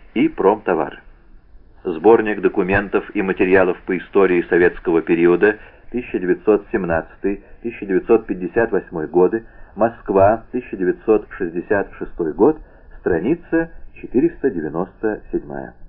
и промтовары. Сборник документов и материалов по истории советского периода 1917-1958 годы, Москва, 1966 год, страница 497.